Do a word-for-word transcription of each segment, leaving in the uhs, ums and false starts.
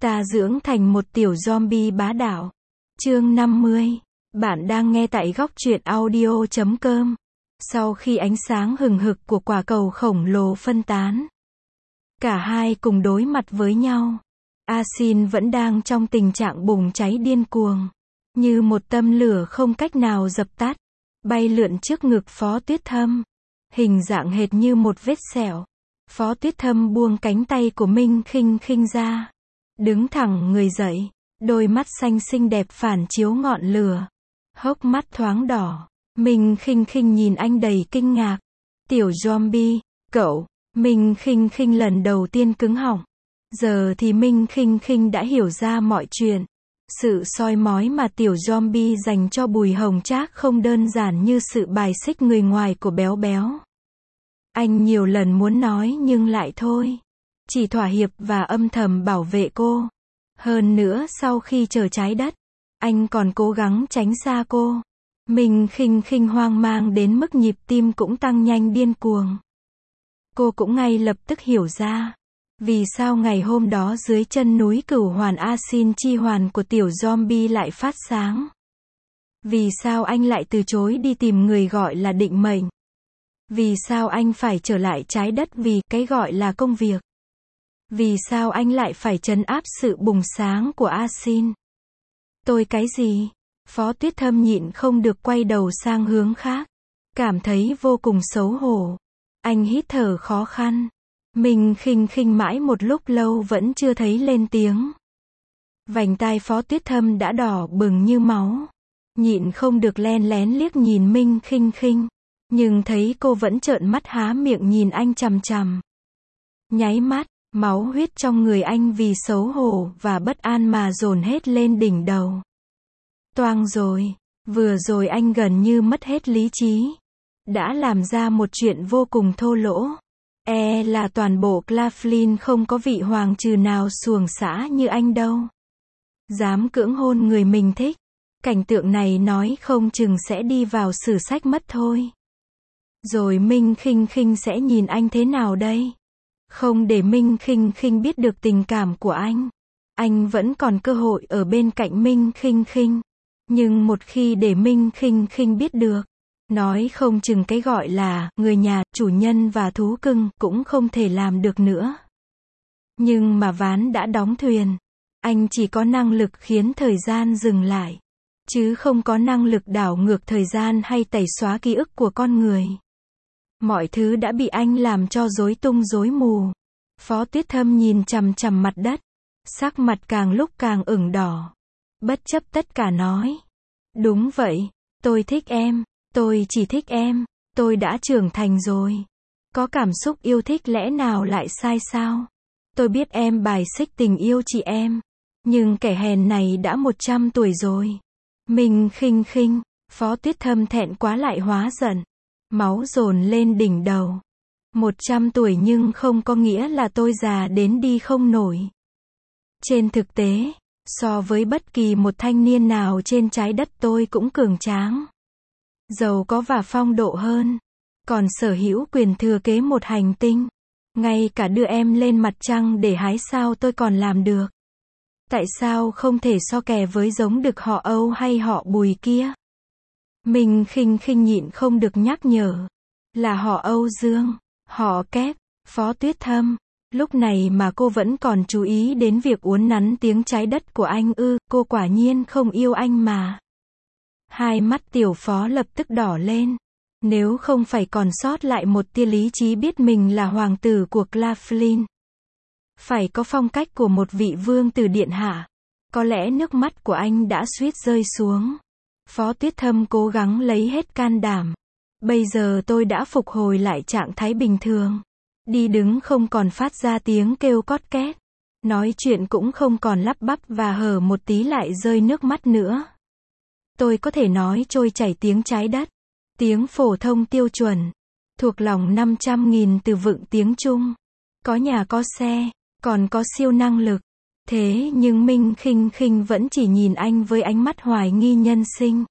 Ta dưỡng thành một tiểu zombie bá đạo. Chương năm mươi. Bạn đang nghe tại góc truyện audio chấm com. Sau khi ánh sáng hừng hực của quả cầu khổng lồ phân tán, cả hai cùng đối mặt với nhau. A-xin vẫn đang trong tình trạng bùng cháy điên cuồng, như một tâm lửa không cách nào dập tắt, bay lượn trước ngực Phó Tuyết Thâm, hình dạng hệt như một vết sẹo. Phó Tuyết Thâm buông cánh tay của Minh Khinh Khinh ra, đứng thẳng người dậy, đôi mắt xanh xinh đẹp phản chiếu ngọn lửa, hốc mắt thoáng đỏ. Minh Khinh Khinh nhìn anh đầy kinh ngạc. Tiểu zombie, cậu. Minh Khinh Khinh lần đầu tiên cứng họng. Giờ thì Minh Khinh Khinh đã hiểu ra mọi chuyện. Sự soi mói mà tiểu zombie dành cho Bùi Hồng Trác không đơn giản như sự bài xích người ngoài của Béo Béo. Anh nhiều lần muốn nói nhưng lại thôi. Chỉ thỏa hiệp và âm thầm bảo vệ cô. Hơn nữa sau khi chờ trái đất, anh còn cố gắng tránh xa cô. Minh Khinh Khinh hoang mang đến mức nhịp tim cũng tăng nhanh điên cuồng. Cô cũng ngay lập tức hiểu ra, vì sao ngày hôm đó dưới chân núi Cửu Hoàn A-xin chi hoàn của tiểu zombie lại phát sáng. Vì sao anh lại từ chối đi tìm người gọi là định mệnh. Vì sao anh phải trở lại trái đất vì cái gọi là công việc. Vì sao anh lại phải trấn áp sự bùng sáng của A-xin. Tôi cái gì? Phó Tuyết Thâm nhịn không được quay đầu sang hướng khác, cảm thấy vô cùng xấu hổ. Anh hít thở khó khăn. Minh Khinh Khinh mãi một lúc lâu vẫn chưa thấy lên tiếng. Vành tai Phó Tuyết Thâm đã đỏ bừng như máu. Nhịn không được len lén liếc nhìn Minh Khinh Khinh, nhưng thấy cô vẫn trợn mắt há miệng nhìn anh chằm chằm. Nháy mắt, máu huyết trong người anh vì xấu hổ và bất an mà dồn hết lên đỉnh đầu. Toang rồi, vừa rồi anh gần như mất hết lý trí. Đã làm ra một chuyện vô cùng thô lỗ. E là toàn bộ Claflin không có vị hoàng trừ nào xuồng xã như anh đâu. Dám cưỡng hôn người mình thích. Cảnh tượng này nói không chừng sẽ đi vào sử sách mất thôi. Rồi Minh Khinh Khinh sẽ nhìn anh thế nào đây? Không để Minh Khinh Khinh biết được tình cảm của anh. Anh vẫn còn cơ hội ở bên cạnh Minh Khinh Khinh. Nhưng một khi để Minh Khinh Khinh biết được, nói không chừng cái gọi là người nhà, chủ nhân và thú cưng cũng không thể làm được nữa. Nhưng mà ván đã đóng thuyền. Anh chỉ có năng lực khiến thời gian dừng lại, chứ không có năng lực đảo ngược thời gian hay tẩy xóa ký ức của con người. Mọi thứ đã bị anh làm cho rối tung rối mù. Phó Tuyết Thâm nhìn chằm chằm mặt đất, sắc mặt càng lúc càng ửng đỏ. Bất chấp tất cả nói. Đúng vậy, tôi thích em, tôi chỉ thích em, tôi đã trưởng thành rồi. Có cảm xúc yêu thích lẽ nào lại sai sao? Tôi biết em bài xích tình yêu chị em, nhưng kẻ hèn này đã một trăm tuổi rồi. Minh Khinh Khinh, Phó Tuyết Thâm thẹn quá lại hóa giận. Máu dồn lên đỉnh đầu. Một trăm tuổi nhưng không có nghĩa là tôi già đến đi không nổi. Trên thực tế, so với bất kỳ một thanh niên nào trên trái đất tôi cũng cường tráng, giàu có và phong độ hơn. Còn sở hữu quyền thừa kế một hành tinh. Ngay cả đưa em lên mặt trăng để hái sao tôi còn làm được. Tại sao không thể so kè với giống đực họ Âu hay họ Bùi kia? Mình khinh khinh nhịn không được nhắc nhở. Là họ Âu Dương, họ Kép, Phó Tuyết Thâm. Lúc này mà cô vẫn còn chú ý đến việc uốn nắn tiếng trái đất của anh ư, cô quả nhiên không yêu anh mà. Hai mắt tiểu phó lập tức đỏ lên. Nếu không phải còn sót lại một tia lý trí biết mình là hoàng tử của Claflin, phải có phong cách của một vị vương tử điện hạ, có lẽ nước mắt của anh đã suýt rơi xuống. Phó Tuyết Thâm cố gắng lấy hết can đảm. Bây giờ tôi đã phục hồi lại trạng thái bình thường. Đi đứng không còn phát ra tiếng kêu cót két. Nói chuyện cũng không còn lắp bắp và hở một tí lại rơi nước mắt nữa. Tôi có thể nói trôi chảy tiếng trái đất, tiếng phổ thông tiêu chuẩn, thuộc lòng năm trăm nghìn từ vựng tiếng Trung. Có nhà có xe, còn có siêu năng lực. Thế nhưng Minh Khinh Khinh vẫn chỉ nhìn anh với ánh mắt hoài nghi nhân sinh.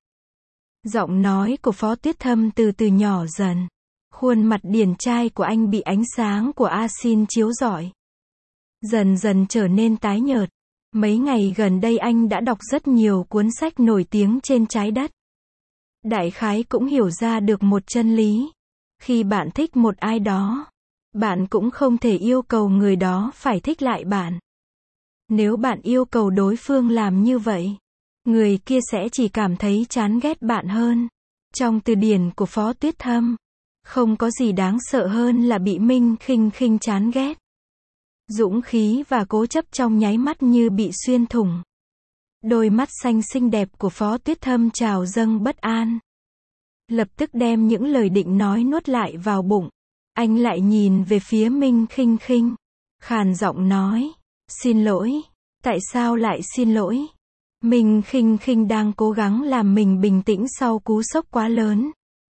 Giọng nói của Phó Tuyết Thâm từ từ nhỏ dần. Khuôn mặt điển trai của anh bị ánh sáng của A-xin chiếu rọi, dần dần trở nên tái nhợt. Mấy ngày gần đây anh đã đọc rất nhiều cuốn sách nổi tiếng trên trái đất. Đại khái cũng hiểu ra được một chân lý. Khi bạn thích một ai đó, bạn cũng không thể yêu cầu người đó phải thích lại bạn. Nếu bạn yêu cầu đối phương làm như vậy, người kia sẽ chỉ cảm thấy chán ghét bạn hơn. Trong từ điển của Phó Tuyết Thâm, không có gì đáng sợ hơn là bị Minh Khinh Khinh chán ghét. Dũng khí và cố chấp trong nháy mắt như bị xuyên thủng. Đôi mắt xanh xinh đẹp của Phó Tuyết Thâm trào dâng bất an. Lập tức đem những lời định nói nuốt lại vào bụng. Anh lại nhìn về phía Minh Khinh Khinh, khàn giọng nói, xin lỗi, tại sao lại xin lỗi? Minh Khinh Khinh đang cố gắng làm mình bình tĩnh sau cú sốc quá lớn.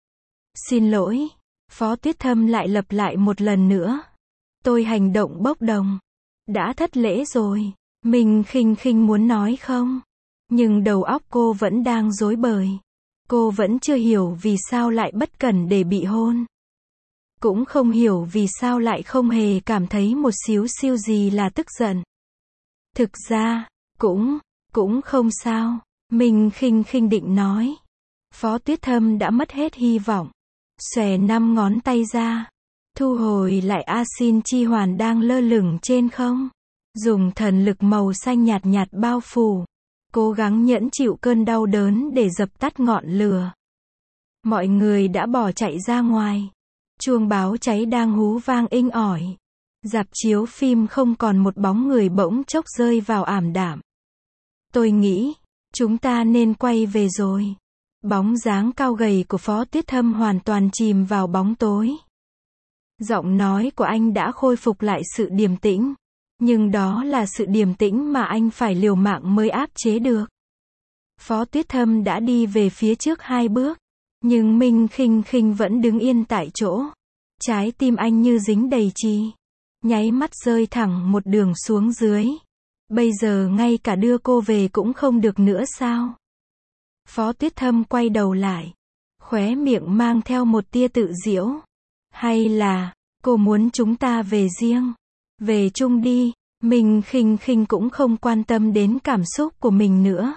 Xin lỗi, Phó Tuyết Thâm lại lặp lại một lần nữa. Tôi hành động bốc đồng. Đã thất lễ rồi. Minh Khinh Khinh muốn nói không? Nhưng đầu óc cô vẫn đang rối bời. Cô vẫn chưa hiểu vì sao lại bất cẩn để bị hôn. Cũng không hiểu vì sao lại không hề cảm thấy một xíu xiu gì là tức giận. Thực ra, cũng, cũng không sao. Minh Khinh Khinh định nói. Phó Tuyết Thâm đã mất hết hy vọng. Xòe năm ngón tay ra. Thu hồi lại A Xin Chi Hoàn đang lơ lửng trên không. Dùng thần lực màu xanh nhạt nhạt bao phủ. Cố gắng nhẫn chịu cơn đau đớn để dập tắt ngọn lửa. Mọi người đã bỏ chạy ra ngoài. Chuông báo cháy đang hú vang inh ỏi. Rạp chiếu phim không còn một bóng người, bỗng chốc rơi vào ảm đạm. Tôi nghĩ, chúng ta nên quay về rồi. Bóng dáng cao gầy của Phó Tuyết Thâm hoàn toàn chìm vào bóng tối. Giọng nói của anh đã khôi phục lại sự điềm tĩnh. Nhưng đó là sự điềm tĩnh mà anh phải liều mạng mới áp chế được. Phó Tuyết Thâm đã đi về phía trước hai bước. Nhưng Minh Khinh Khinh vẫn đứng yên tại chỗ. Trái tim anh như dính đầy chì. Nháy mắt rơi thẳng một đường xuống dưới. Bây giờ ngay cả đưa cô về cũng không được nữa sao? Phó Tuyết Thâm quay đầu lại. Khóe miệng mang theo một tia tự giễu. Hay là, cô muốn chúng ta về riêng? Về chung đi. Minh Khinh Khinh cũng không quan tâm đến cảm xúc của mình nữa.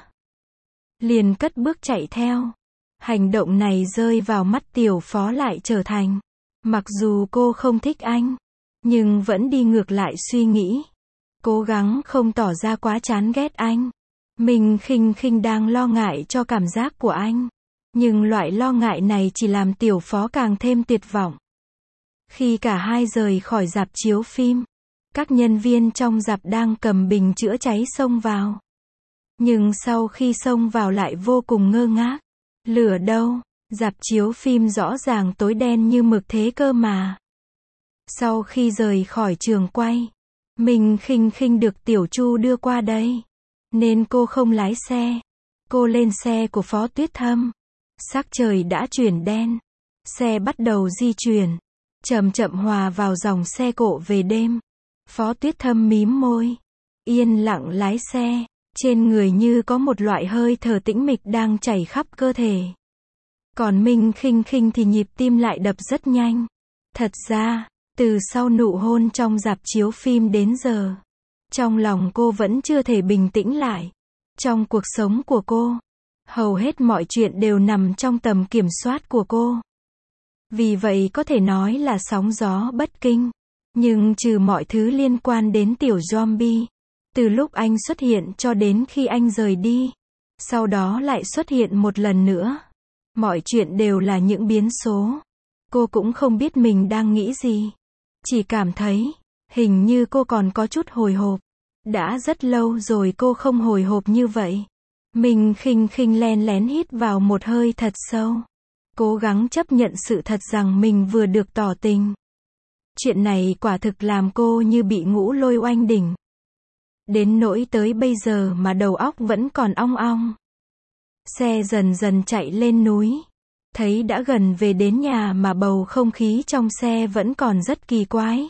Liền cất bước chạy theo. Hành động này rơi vào mắt tiểu phó lại trở thành. Mặc dù cô không thích anh, nhưng vẫn đi ngược lại suy nghĩ. Cố gắng không tỏ ra quá chán ghét anh. Minh Khinh Khinh đang lo ngại cho cảm giác của anh. Nhưng loại lo ngại này chỉ làm tiểu phó càng thêm tuyệt vọng. Khi cả hai rời khỏi rạp chiếu phim, các nhân viên trong rạp đang cầm bình chữa cháy xông vào. Nhưng sau khi xông vào lại vô cùng ngơ ngác. Lửa đâu? Rạp chiếu phim rõ ràng tối đen như mực thế cơ mà. Sau khi rời khỏi trường quay, Minh Khinh Khinh được Tiểu Chu đưa qua đây. Nên cô không lái xe. Cô lên xe của Phó Tuyết Thâm. Sắc trời đã chuyển đen. Xe bắt đầu di chuyển. Chậm chậm hòa vào dòng xe cộ về đêm. Phó Tuyết Thâm mím môi. Yên lặng lái xe. Trên người như có một loại hơi thở tĩnh mịch đang chảy khắp cơ thể. Còn Minh Khinh Khinh thì nhịp tim lại đập rất nhanh. Thật ra, từ sau nụ hôn trong rạp chiếu phim đến giờ, trong lòng cô vẫn chưa thể bình tĩnh lại. Trong cuộc sống của cô, hầu hết mọi chuyện đều nằm trong tầm kiểm soát của cô. Vì vậy có thể nói là sóng gió bất kinh. Nhưng trừ mọi thứ liên quan đến tiểu zombie, từ lúc anh xuất hiện cho đến khi anh rời đi, sau đó lại xuất hiện một lần nữa, mọi chuyện đều là những biến số. Cô cũng không biết mình đang nghĩ gì. Chỉ cảm thấy, hình như cô còn có chút hồi hộp. Đã rất lâu rồi cô không hồi hộp như vậy. Minh Khinh Khinh len lén hít vào một hơi thật sâu. Cố gắng chấp nhận sự thật rằng mình vừa được tỏ tình. Chuyện này quả thực làm cô như bị ngũ lôi oanh đỉnh. Đến nỗi tới bây giờ mà đầu óc vẫn còn ong ong. Xe dần dần chạy lên núi. Thấy đã gần về đến nhà mà bầu không khí trong xe vẫn còn rất kỳ quái.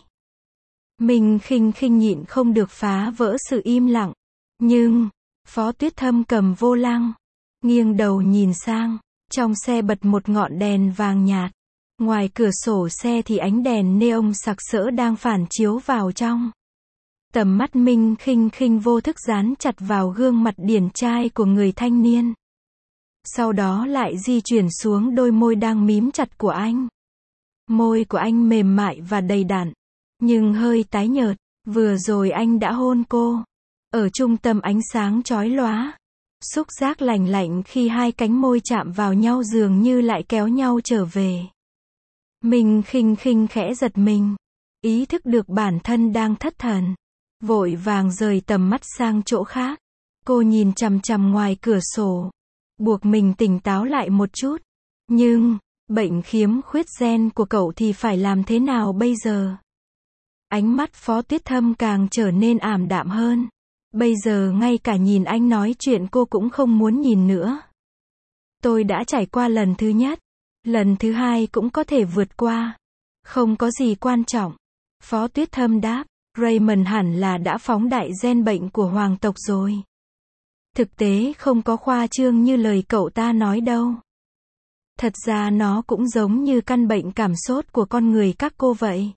Minh Khinh Khinh nhịn không được phá vỡ sự im lặng. Nhưng, Phó Tuyết Thâm cầm vô lăng. Nghiêng đầu nhìn sang. Trong xe bật một ngọn đèn vàng nhạt. Ngoài cửa sổ xe thì ánh đèn neon sặc sỡ đang phản chiếu vào trong. Tầm mắt Minh Khinh Khinh vô thức dán chặt vào gương mặt điển trai của người thanh niên. Sau đó lại di chuyển xuống đôi môi đang mím chặt của anh. Môi của anh mềm mại và đầy đặn, nhưng hơi tái nhợt. Vừa rồi anh đã hôn cô. Ở trung tâm ánh sáng chói lóa. Xúc giác lành lạnh khi hai cánh môi chạm vào nhau dường như lại kéo nhau trở về. Minh Khinh Khinh khẽ giật mình. Ý thức được bản thân đang thất thần. Vội vàng rời tầm mắt sang chỗ khác. Cô nhìn chằm chằm ngoài cửa sổ. Buộc mình tỉnh táo lại một chút. Nhưng, bệnh khiếm khuyết gen của cậu thì phải làm thế nào bây giờ? Ánh mắt Phó Tuyết Thâm càng trở nên ảm đạm hơn. Bây giờ ngay cả nhìn anh nói chuyện cô cũng không muốn nhìn nữa. Tôi đã trải qua lần thứ nhất. Lần thứ hai cũng có thể vượt qua. Không có gì quan trọng. Phó Tuyết Thâm đáp. Raymond hẳn là đã phóng đại gen bệnh của hoàng tộc rồi. Thực tế không có khoa trương như lời cậu ta nói đâu. Thật ra nó cũng giống như căn bệnh cảm sốt của con người các cô vậy.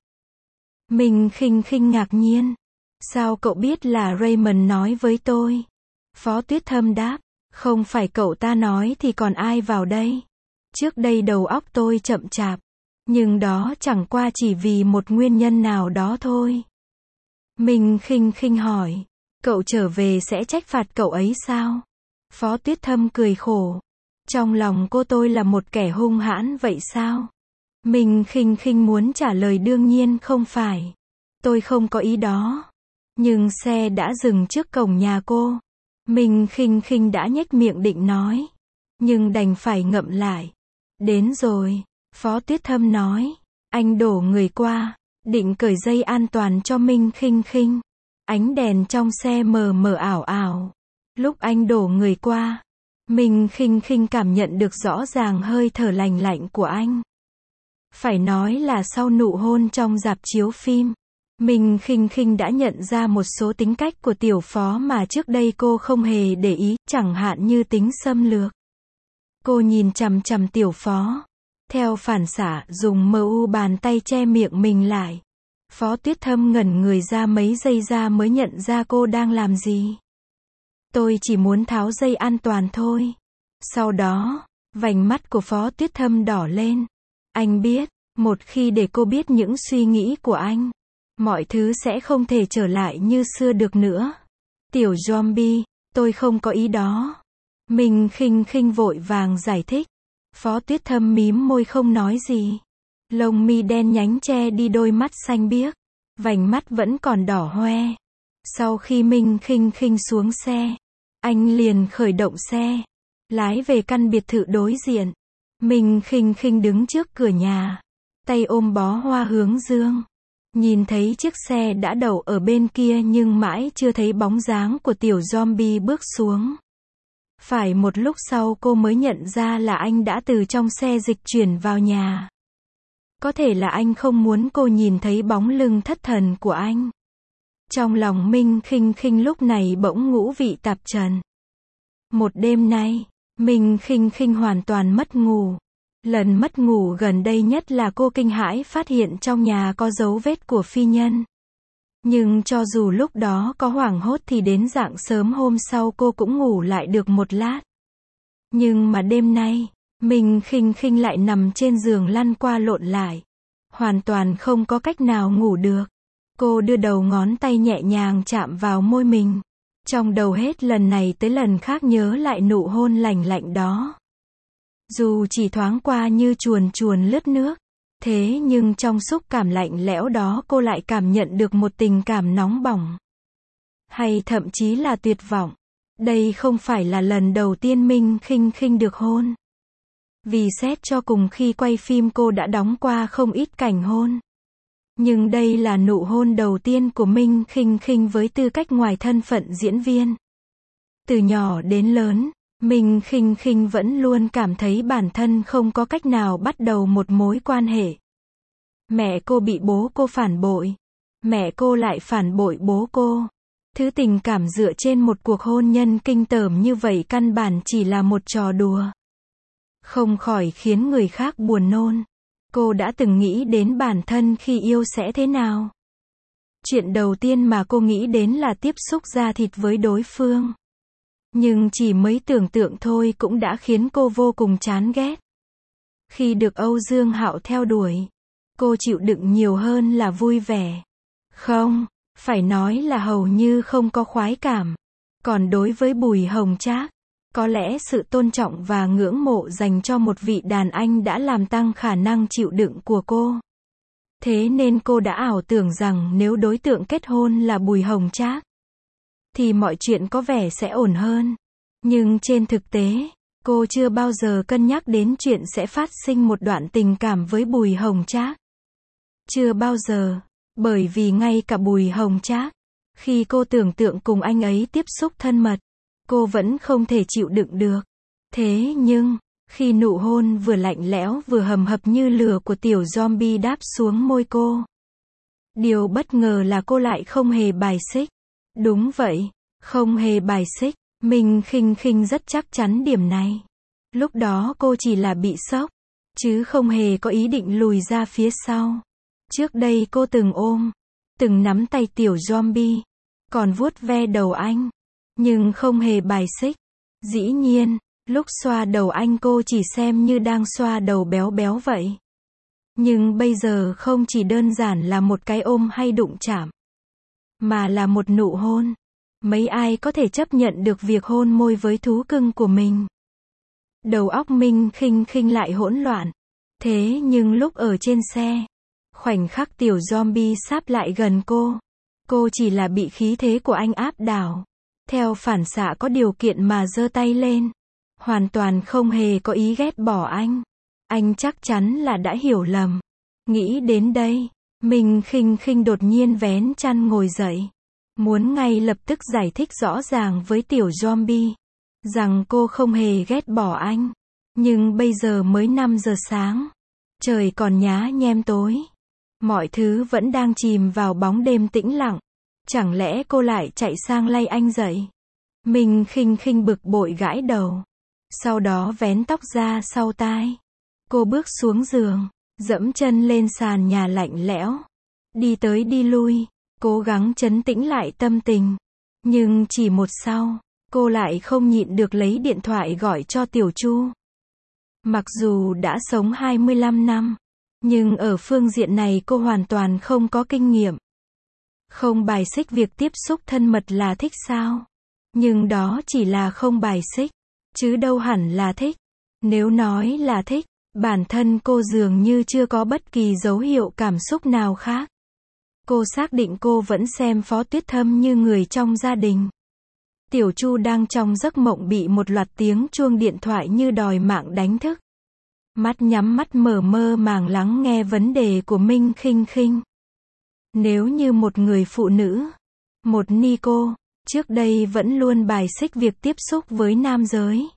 Mình khinh khinh ngạc nhiên. Sao cậu biết là Raymond nói với tôi? Phó Tuyết Thâm đáp. Không phải cậu ta nói thì còn ai vào đây? Trước đây đầu óc tôi chậm chạp. Nhưng đó chẳng qua chỉ vì một nguyên nhân nào đó thôi. Mình khinh khinh hỏi. Cậu trở về sẽ trách phạt cậu ấy sao? Phó Tuyết Thâm cười khổ. Trong lòng cô tôi là một kẻ hung hãn vậy sao? Mình khinh khinh muốn trả lời đương nhiên không phải. Tôi không có ý đó. Nhưng xe đã dừng trước cổng nhà cô. Mình khinh khinh đã nhếch miệng định nói. Nhưng đành phải ngậm lại. Đến rồi. Phó Tuyết Thâm nói. Anh đổ người qua. Định cởi dây an toàn cho Minh Khinh Khinh. Ánh đèn trong xe mờ mờ ảo ảo. Lúc anh đổ người qua, Minh Khinh Khinh cảm nhận được rõ ràng hơi thở lành lạnh của anh. Phải nói là sau nụ hôn trong rạp chiếu phim, Minh Khinh Khinh đã nhận ra một số tính cách của tiểu phó mà trước đây cô không hề để ý, chẳng hạn như tính xâm lược. Cô nhìn chằm chằm tiểu phó. Theo phản xạ dùng mờ u bàn tay che miệng mình lại. Phó Tuyết Thâm ngẩn người ra mấy giây ra mới nhận ra cô đang làm gì. Tôi chỉ muốn tháo dây an toàn thôi. Sau đó, vành mắt của Phó Tuyết Thâm đỏ lên. Anh biết, một khi để cô biết những suy nghĩ của anh, mọi thứ sẽ không thể trở lại như xưa được nữa. Tiểu zombie, tôi không có ý đó. Mình khinh khinh vội vàng giải thích. Phó Tuyết Thâm mím môi không nói gì. Lông mi đen nhánh che đi đôi mắt xanh biếc. Vành mắt vẫn còn đỏ hoe. Sau khi Minh Khinh Khinh xuống xe, anh liền khởi động xe, lái về căn biệt thự đối diện. Minh Khinh Khinh đứng trước cửa nhà, tay ôm bó hoa hướng dương. Nhìn thấy chiếc xe đã đậu ở bên kia nhưng mãi chưa thấy bóng dáng của tiểu zombie bước xuống. Phải một lúc sau cô mới nhận ra là anh đã từ trong xe dịch chuyển vào nhà. Có thể là anh không muốn cô nhìn thấy bóng lưng thất thần của anh. Trong lòng Minh Khinh Khinh lúc này bỗng ngũ vị tạp trần. Một đêm nay, Minh Khinh Khinh hoàn toàn mất ngủ. Lần mất ngủ gần đây nhất là cô kinh hãi phát hiện trong nhà có dấu vết của phi nhân. Nhưng cho dù lúc đó có hoảng hốt thì đến rạng sớm hôm sau cô cũng ngủ lại được một lát. Nhưng mà đêm nay, Minh Khinh Khinh lại nằm trên giường lăn qua lộn lại. Hoàn toàn không có cách nào ngủ được. Cô đưa đầu ngón tay nhẹ nhàng chạm vào môi mình. Trong đầu hết lần này tới lần khác nhớ lại nụ hôn lành lạnh đó. Dù chỉ thoáng qua như chuồn chuồn lướt nước. Thế nhưng trong xúc cảm lạnh lẽo đó cô lại cảm nhận được một tình cảm nóng bỏng. Hay thậm chí là tuyệt vọng. Đây không phải là lần đầu tiên Minh Khinh Khinh được hôn. Vì xét cho cùng khi quay phim cô đã đóng qua không ít cảnh hôn. Nhưng đây là nụ hôn đầu tiên của Minh Khinh Khinh với tư cách ngoài thân phận diễn viên. Từ nhỏ đến lớn, Minh Khinh Khinh vẫn luôn cảm thấy bản thân không có cách nào bắt đầu một mối quan hệ. Mẹ cô bị bố cô phản bội. Mẹ cô lại phản bội bố cô. Thứ tình cảm dựa trên một cuộc hôn nhân kinh tởm như vậy căn bản chỉ là một trò đùa. Không khỏi khiến người khác buồn nôn. Cô đã từng nghĩ đến bản thân khi yêu sẽ thế nào. Chuyện đầu tiên mà cô nghĩ đến là tiếp xúc da thịt với đối phương. Nhưng chỉ mới tưởng tượng thôi cũng đã khiến cô vô cùng chán ghét. Khi được Âu Dương Hạo theo đuổi, cô chịu đựng nhiều hơn là vui vẻ. Không, phải nói là hầu như không có khoái cảm. Còn đối với Bùi Hồng Trác, có lẽ sự tôn trọng và ngưỡng mộ dành cho một vị đàn anh đã làm tăng khả năng chịu đựng của cô. Thế nên cô đã ảo tưởng rằng nếu đối tượng kết hôn là Bùi Hồng Trác, thì mọi chuyện có vẻ sẽ ổn hơn. Nhưng trên thực tế, cô chưa bao giờ cân nhắc đến chuyện sẽ phát sinh một đoạn tình cảm với Bùi Hồng Trác. Chưa bao giờ, bởi vì ngay cả Bùi Hồng Trác, khi cô tưởng tượng cùng anh ấy tiếp xúc thân mật, cô vẫn không thể chịu đựng được. Thế nhưng, khi nụ hôn vừa lạnh lẽo vừa hầm hập như lửa của tiểu zombie đáp xuống môi cô, điều bất ngờ là cô lại không hề bài xích. Đúng vậy, không hề bài xích. Mình khinh khinh rất chắc chắn điểm này. Lúc đó cô chỉ là bị sốc, chứ không hề có ý định lùi ra phía sau. Trước đây cô từng ôm, từng nắm tay tiểu zombie, còn vuốt ve đầu anh, nhưng không hề bài xích. Dĩ nhiên, lúc xoa đầu anh cô chỉ xem như đang xoa đầu béo béo vậy. Nhưng bây giờ không chỉ đơn giản là một cái ôm hay đụng chạm, mà là một nụ hôn. Mấy ai có thể chấp nhận được việc hôn môi với thú cưng của mình? Đầu óc Minh Khinh Khinh lại hỗn loạn. Thế nhưng lúc ở trên xe, khoảnh khắc tiểu zombie sáp lại gần cô, cô chỉ là bị khí thế của anh áp đảo. Theo phản xạ có điều kiện mà giơ tay lên. Hoàn toàn không hề có ý ghét bỏ anh. Anh chắc chắn là đã hiểu lầm. Nghĩ đến đây, Minh Khinh Khinh đột nhiên vén chăn ngồi dậy. Muốn ngay lập tức giải thích rõ ràng với tiểu zombie rằng cô không hề ghét bỏ anh. Nhưng bây giờ mới năm giờ sáng. Trời còn nhá nhem tối. Mọi thứ vẫn đang chìm vào bóng đêm tĩnh lặng. Chẳng lẽ cô lại chạy sang lay anh dậy? Minh Khinh Khinh bực bội gãi đầu. Sau đó vén tóc ra sau tai. Cô bước xuống giường, dẫm chân lên sàn nhà lạnh lẽo. Đi tới đi lui, cố gắng trấn tĩnh lại tâm tình. Nhưng chỉ một sau, cô lại không nhịn được lấy điện thoại gọi cho Tiểu Chu. Mặc dù đã sống hai mươi lăm năm, nhưng ở phương diện này cô hoàn toàn không có kinh nghiệm. Không bài xích việc tiếp xúc thân mật là thích sao? Nhưng đó chỉ là không bài xích, chứ đâu hẳn là thích. Nếu nói là thích, bản thân cô dường như chưa có bất kỳ dấu hiệu cảm xúc nào khác. Cô xác định cô vẫn xem Phó Tuyết Thâm như người trong gia đình. Tiểu Chu đang trong giấc mộng bị một loạt tiếng chuông điện thoại như đòi mạng đánh thức. Mắt nhắm mắt mở mơ màng lắng nghe vấn đề của Minh Khinh Khinh. Nếu như một người phụ nữ, một ni cô, trước đây vẫn luôn bài xích việc tiếp xúc với nam giới.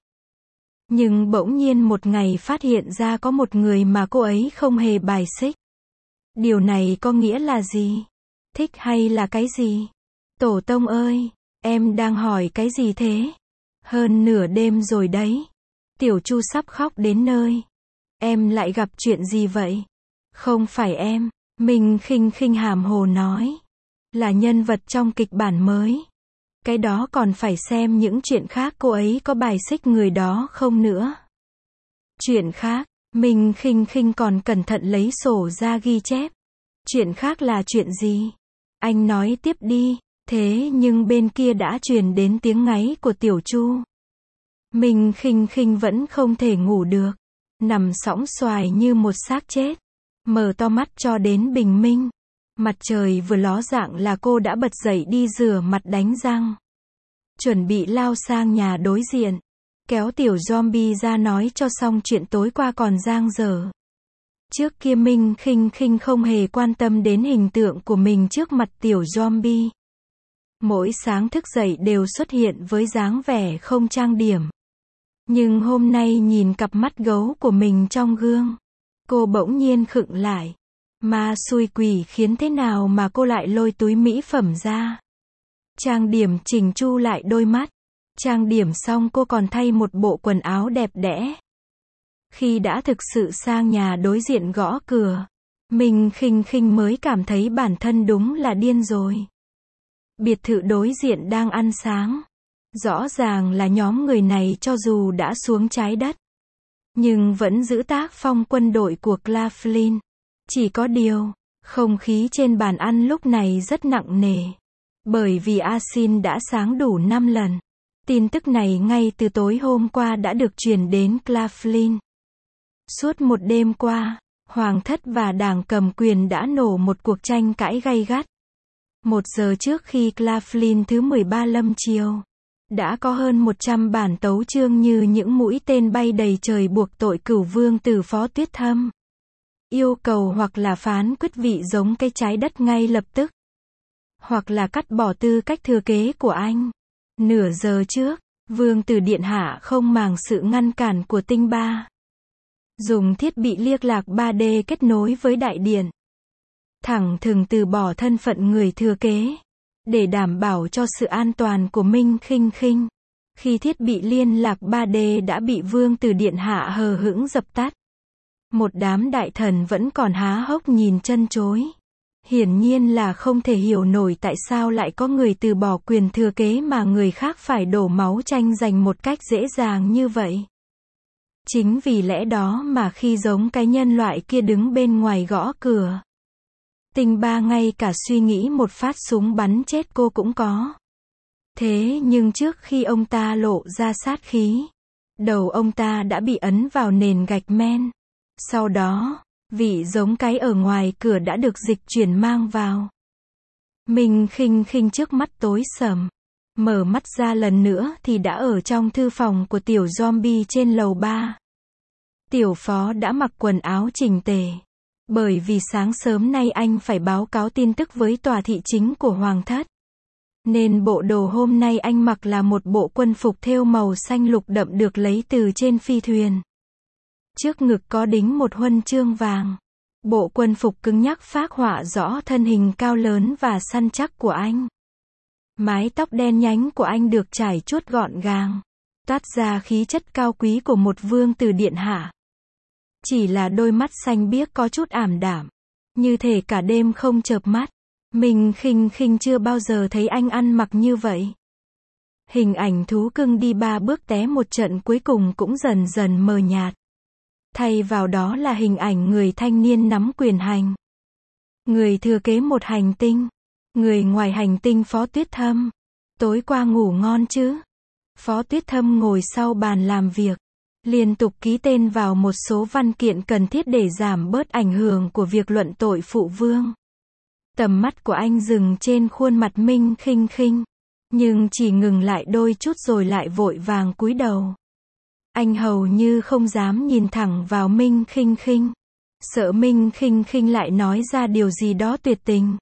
Nhưng bỗng nhiên một ngày phát hiện ra có một người mà cô ấy không hề bài xích. Điều này có nghĩa là gì? Thích hay là cái gì? Tổ tông ơi, em đang hỏi cái gì thế? Hơn nửa đêm rồi đấy. Tiểu Chu sắp khóc đến nơi. Em lại gặp chuyện gì vậy? Không phải em, Minh Khinh Khinh hàm hồ nói. Là nhân vật trong kịch bản mới. Cái đó còn phải xem những chuyện khác cô ấy có bài xích người đó không nữa. Chuyện khác, Minh Khinh Khinh còn cẩn thận lấy sổ ra ghi chép. Chuyện khác là chuyện gì? Anh nói tiếp đi. Thế nhưng bên kia đã truyền đến tiếng ngáy của Tiểu Chu. Minh Khinh Khinh vẫn không thể ngủ được. Nằm sõng xoài như một xác chết. Mở to mắt cho đến bình minh. Mặt trời vừa ló dạng là cô đã bật dậy đi rửa mặt đánh răng. Chuẩn bị lao sang nhà đối diện. Kéo tiểu zombie ra nói cho xong chuyện tối qua còn dang dở. Trước kia Minh Khinh Khinh không hề quan tâm đến hình tượng của mình trước mặt tiểu zombie. Mỗi sáng thức dậy đều xuất hiện với dáng vẻ không trang điểm. Nhưng hôm nay nhìn cặp mắt gấu của mình trong gương, cô bỗng nhiên khựng lại. Ma xui quỷ khiến thế nào mà cô lại lôi túi mỹ phẩm ra. Trang điểm chỉnh chu lại đôi mắt. Trang điểm xong cô còn thay một bộ quần áo đẹp đẽ. Khi đã thực sự sang nhà đối diện gõ cửa, Minh Khinh Khinh mới cảm thấy bản thân đúng là điên rồi. Biệt thự đối diện đang ăn sáng. Rõ ràng là nhóm người này cho dù đã xuống trái đất, nhưng vẫn giữ tác phong quân đội của Claflin. Chỉ có điều, không khí trên bàn ăn lúc này rất nặng nề. Bởi vì Asin đã sáng đủ năm lần. Tin tức này ngay từ tối hôm qua đã được truyền đến Claflin. Suốt một đêm qua, Hoàng thất và đảng cầm quyền đã nổ một cuộc tranh cãi gay gắt. Một giờ trước khi Claflin thứ mười ba lâm chiều, đã có hơn một trăm bản tấu chương như những mũi tên bay đầy trời buộc tội cửu vương từ Phó Tuyết Thâm. Yêu cầu hoặc là phán quyết vị giống cái trái đất ngay lập tức, hoặc là cắt bỏ tư cách thừa kế của anh. Nửa giờ trước, Vương tử Điện Hạ không màng sự ngăn cản của Tinh Ba, dùng thiết bị liên lạc ba D kết nối với đại điện, thẳng thừng từ bỏ thân phận người thừa kế, để đảm bảo cho sự an toàn của Minh Khinh Khinh. Khi thiết bị liên lạc ba D đã bị Vương tử Điện Hạ hờ hững dập tắt, một đám đại thần vẫn còn há hốc nhìn chân chối. Hiển nhiên là không thể hiểu nổi tại sao lại có người từ bỏ quyền thừa kế mà người khác phải đổ máu tranh giành một cách dễ dàng như vậy. Chính vì lẽ đó mà khi giống cái nhân loại kia đứng bên ngoài gõ cửa, Tinh Ba ngay cả suy nghĩ một phát súng bắn chết cô cũng có. Thế nhưng trước khi ông ta lộ ra sát khí, đầu ông ta đã bị ấn vào nền gạch men. Sau đó, vị giống cái ở ngoài cửa đã được dịch chuyển mang vào. Minh Khinh Khinh trước mắt tối sầm. Mở mắt ra lần nữa thì đã ở trong thư phòng của tiểu zombie trên lầu ba. Tiểu phó đã mặc quần áo chỉnh tề. Bởi vì sáng sớm nay anh phải báo cáo tin tức với tòa thị chính của Hoàng thất. Nên bộ đồ hôm nay anh mặc là một bộ quân phục thêu màu xanh lục đậm được lấy từ trên phi thuyền. Trước ngực có đính một huân chương vàng. Bộ quân phục cứng nhắc phác họa rõ thân hình cao lớn và săn chắc của anh. Mái tóc đen nhánh của anh được trải chuốt gọn gàng, toát ra khí chất cao quý của một vương tử điện hạ. Chỉ là đôi mắt xanh biếc có chút ảm đạm, như thể cả đêm không chợp mắt. Mình Khinh Khinh chưa bao giờ thấy anh ăn mặc như vậy. Hình ảnh thú cưng đi ba bước té một trận cuối cùng cũng dần dần mờ nhạt. Thay vào đó là hình ảnh người thanh niên nắm quyền hành. Người thừa kế một hành tinh. Người ngoài hành tinh Phó Tuyết Thâm. Tối qua ngủ ngon chứ? Phó Tuyết Thâm ngồi sau bàn làm việc, liên tục ký tên vào một số văn kiện cần thiết để giảm bớt ảnh hưởng của việc luận tội phụ vương. Tầm mắt của anh dừng trên khuôn mặt Minh Khinh Khinh, nhưng chỉ ngừng lại đôi chút rồi lại vội vàng cúi đầu. Anh hầu như không dám nhìn thẳng vào Minh Khinh Khinh, sợ Minh Khinh Khinh lại nói ra điều gì đó tuyệt tình.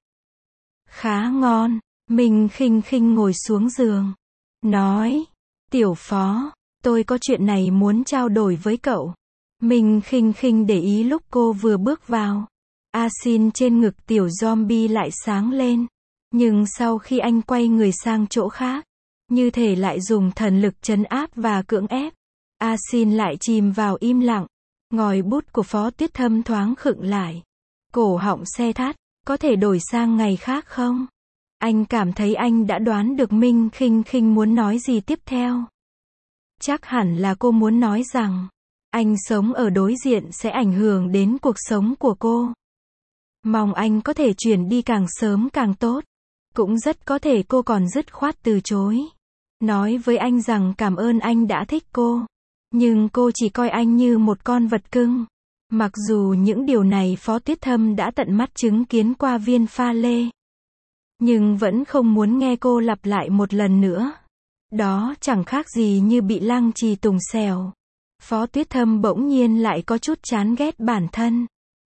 Khá ngon. Minh Khinh Khinh ngồi xuống giường, nói, tiểu phó, tôi có chuyện này muốn trao đổi với cậu. Minh Khinh Khinh để ý lúc cô vừa bước vào, Asin trên ngực tiểu zombie lại sáng lên. Nhưng sau khi anh quay người sang chỗ khác, như thể lại dùng thần lực trấn áp và cưỡng ép, Asin lại chìm vào im lặng. Ngòi bút của Phó Tuyết Thâm thoáng khựng lại. Cổ họng xe thắt, có thể đổi sang ngày khác không? Anh cảm thấy anh đã đoán được Minh Khinh Khinh muốn nói gì tiếp theo. Chắc hẳn là cô muốn nói rằng, anh sống ở đối diện sẽ ảnh hưởng đến cuộc sống của cô. Mong anh có thể chuyển đi càng sớm càng tốt. Cũng rất có thể cô còn dứt khoát từ chối. Nói với anh rằng cảm ơn anh đã thích cô. Nhưng cô chỉ coi anh như một con vật cưng. Mặc dù những điều này Phó Tuyết Thâm đã tận mắt chứng kiến qua viên pha lê. Nhưng vẫn không muốn nghe cô lặp lại một lần nữa. Đó chẳng khác gì như bị lăng trì tùng xèo. Phó Tuyết Thâm bỗng nhiên lại có chút chán ghét bản thân.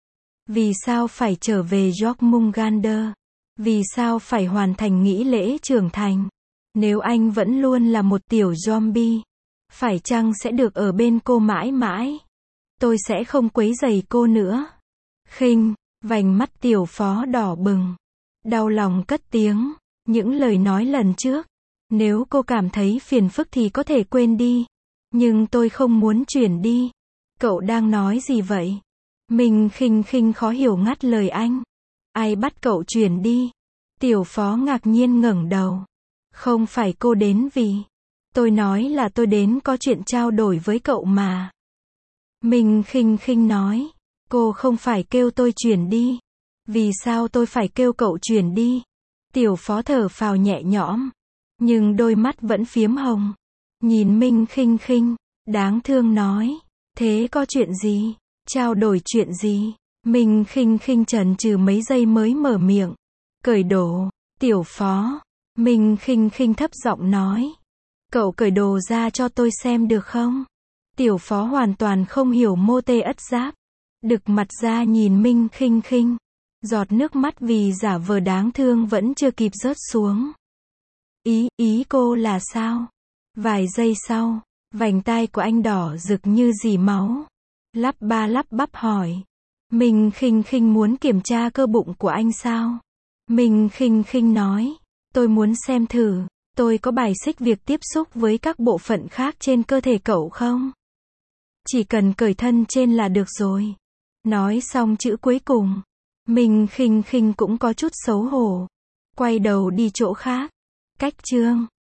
Vì sao phải trở về Jormungandr? Vì sao phải hoàn thành nghi lễ trưởng thành? Nếu anh vẫn luôn là một tiểu zombie, phải chăng sẽ được ở bên cô mãi mãi? Tôi sẽ không quấy rầy cô nữa. Khinh, vành mắt tiểu phó đỏ bừng. Đau lòng cất tiếng. Những lời nói lần trước. Nếu cô cảm thấy phiền phức thì có thể quên đi. Nhưng tôi không muốn chuyển đi. Cậu đang nói gì vậy? Minh Khinh Khinh khó hiểu ngắt lời anh. Ai bắt cậu chuyển đi? Tiểu Phó ngạc nhiên ngẩng đầu. Không phải cô đến vì... Tôi nói là tôi đến có chuyện trao đổi với cậu mà. Minh Khinh Khinh nói. Cô không phải kêu tôi chuyển đi. Vì sao tôi phải kêu cậu chuyển đi? Tiểu Phó thở phào nhẹ nhõm. Nhưng đôi mắt vẫn phiếm hồng. Nhìn Minh Khinh Khinh, đáng thương nói. Thế có chuyện gì? Trao đổi chuyện gì? Minh Khinh Khinh chần chừ mấy giây mới mở miệng. Cởi đồ. Tiểu Phó. Minh Khinh Khinh thấp giọng nói. Cậu cởi đồ ra cho tôi xem được không? Tiểu Phó hoàn toàn không hiểu mô tê ất giáp. Đực mặt ra nhìn Minh Khinh Khinh. Giọt nước mắt vì giả vờ đáng thương vẫn chưa kịp rớt xuống. Ý, ý cô là sao? Vài giây sau, vành tai của anh đỏ rực như dì máu. Lắp ba lắp bắp hỏi. Minh Khinh Khinh muốn kiểm tra cơ bụng của anh sao? Minh Khinh Khinh nói. Tôi muốn xem thử, tôi có bài xích việc tiếp xúc với các bộ phận khác trên cơ thể cậu không? Chỉ cần cởi thân trên là được rồi. Nói xong chữ cuối cùng, Minh Khinh Khinh cũng có chút xấu hổ. Quay đầu đi chỗ khác. Cách chương